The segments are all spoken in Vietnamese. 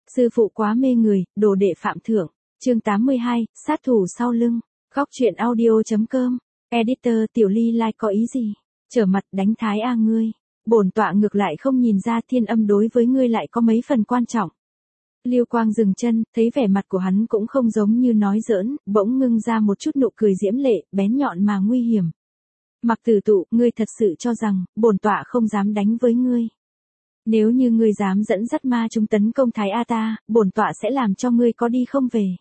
Sư phụ quá mê người, đồ đệ phạm thượng. Chương 82, sát thủ sau lưng. Góc truyện audio.com. Editor Tiểu Ly like có ý gì? Trở mặt đánh thái a ngươi. Bổn tọa ngược lại không nhìn ra Thiên Âm đối với ngươi lại có mấy phần quan trọng. Lưu Quang dừng chân, thấy vẻ mặt của hắn cũng không giống như nói giỡn, bỗng ngưng ra một chút nụ cười diễm lệ, bén nhọn mà nguy hiểm. Mặc Tử Tụ, ngươi thật sự cho rằng, bổn tọa không dám đánh với ngươi. Nếu như ngươi dám dẫn dắt ma chúng tấn công Thái A ta, bổn tọa sẽ làm cho ngươi có đi không về.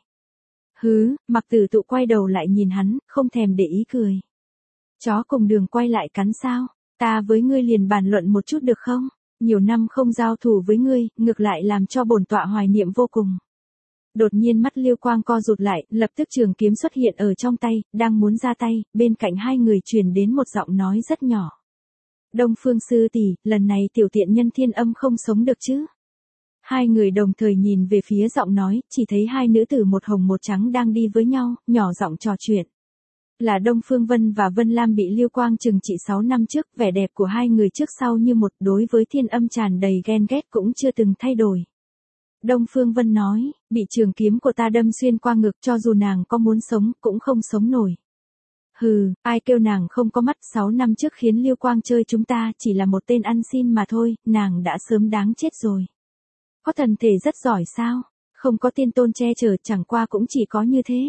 Hứ, Mặc Tử Tụ quay đầu lại nhìn hắn, không thèm để ý cười. Chó cùng đường quay lại cắn sao, ta với ngươi liền bàn luận một chút được không? Nhiều năm không giao thủ với ngươi, ngược lại làm cho bổn tọa hoài niệm vô cùng. Đột nhiên mắt Lưu Quang co rụt lại, lập tức trường kiếm xuất hiện ở trong tay, đang muốn ra tay, bên cạnh hai người truyền đến một giọng nói rất nhỏ. Đông Phương sư tỷ, lần này tiểu tiện nhân Thiên Âm không sống được chứ? Hai người đồng thời nhìn về phía giọng nói, chỉ thấy hai nữ tử một hồng một trắng đang đi với nhau, nhỏ giọng trò chuyện. Là Đông Phương Vân và Vân Lam bị Lưu Quang trừng trị 6 năm trước, vẻ đẹp của hai người trước sau như một, đối với Thiên Âm tràn đầy ghen ghét cũng chưa từng thay đổi. Đông Phương Vân nói, bị trường kiếm của ta đâm xuyên qua ngực, cho dù nàng có muốn sống, cũng không sống nổi. Hừ, ai kêu nàng không có mắt, 6 năm trước khiến Lưu Quang chơi chúng ta, chỉ là một tên ăn xin mà thôi, nàng đã sớm đáng chết rồi. Có thần thể rất giỏi sao? Không có tiên tôn che chở, chẳng qua cũng chỉ có như thế.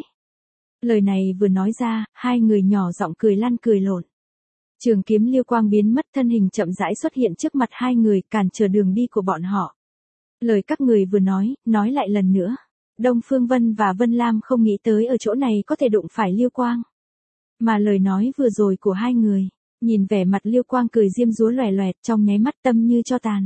Lời này vừa nói ra, hai người nhỏ giọng cười lăn cười lộn. Trường kiếm Lưu Quang biến mất, thân hình chậm rãi xuất hiện trước mặt hai người, cản trở đường đi của bọn họ. Lời các người vừa nói lại lần nữa. Đông Phương Vân và Vân Lam không nghĩ tới ở chỗ này có thể đụng phải Lưu Quang. Mà lời nói vừa rồi của hai người, nhìn vẻ mặt Lưu Quang cười diêm dúa loè loẹt, trong nháy mắt tâm như cho tàn.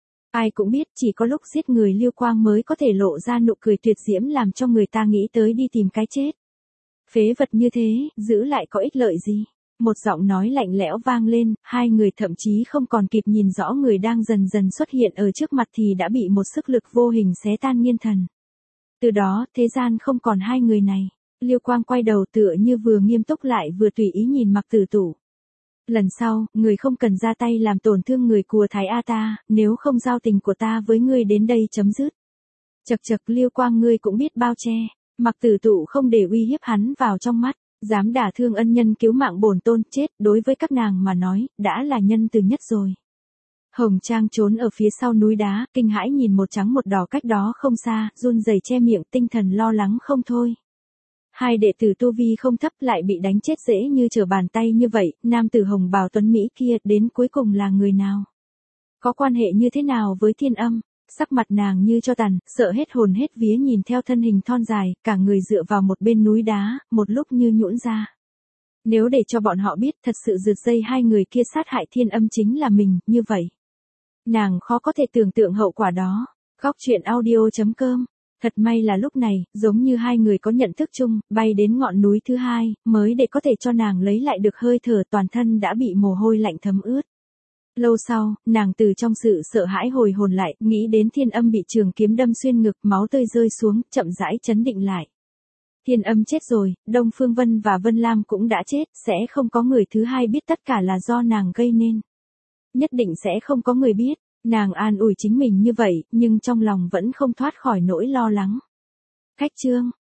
Ai cũng biết chỉ có lúc giết người Lưu Quang mới có thể lộ ra nụ cười tuyệt diễm làm cho người ta nghĩ tới đi tìm cái chết. Phế vật như thế, giữ lại có ích lợi gì? Một giọng nói lạnh lẽo vang lên, hai người thậm chí không còn kịp nhìn rõ người đang dần dần xuất hiện ở trước mặt thì đã bị một sức lực vô hình xé tan nghiên thần. Từ đó, thế gian không còn hai người này. Lưu Quang quay đầu tựa như vừa nghiêm túc lại vừa tùy ý nhìn Mặc Tử Tụ. Lần sau, người không cần ra tay làm tổn thương người của Thái A ta, nếu không giao tình của ta với ngươi đến đây chấm dứt. Chậc chậc, Lưu Quang ngươi cũng biết bao che. Mặc Tử Tụ không để uy hiếp hắn vào trong mắt, dám đả thương ân nhân cứu mạng bổn tôn, chết, đối với các nàng mà nói, đã là nhân từ nhất rồi. Hồng Trang trốn ở phía sau núi đá, kinh hãi nhìn một trắng một đỏ cách đó không xa, run rẩy che miệng, tinh thần lo lắng không thôi. Hai đệ tử tu vi không thấp lại bị đánh chết dễ như trở bàn tay như vậy, nam tử hồng bào tuấn Mỹ kia đến cuối cùng là người nào? Có quan hệ như thế nào với Thiên Âm? Sắc mặt nàng như cho tàn, sợ hết hồn hết vía nhìn theo thân hình thon dài, cả người dựa vào một bên núi đá, một lúc như nhũn ra. Nếu để cho bọn họ biết thật sự rượt dây hai người kia sát hại Thiên Âm chính là mình, như vậy. Nàng khó có thể tưởng tượng hậu quả đó. Góc truyện audio.com. Thật may là lúc này, giống như hai người có nhận thức chung, bay đến ngọn núi thứ hai, mới để có thể cho nàng lấy lại được hơi thở, toàn thân đã bị mồ hôi lạnh thấm ướt. Lâu sau, nàng từ trong sự sợ hãi hồi hồn lại, nghĩ đến Thiên Âm bị trường kiếm đâm xuyên ngực, máu tươi rơi xuống, chậm rãi chấn định lại. Thiên Âm chết rồi, Đông Phương Vân và Vân Lam cũng đã chết, sẽ không có người thứ hai biết tất cả là do nàng gây nên. Nhất định sẽ không có người biết. Nàng an ủi chính mình như vậy, nhưng trong lòng vẫn không thoát khỏi nỗi lo lắng. Khách chương.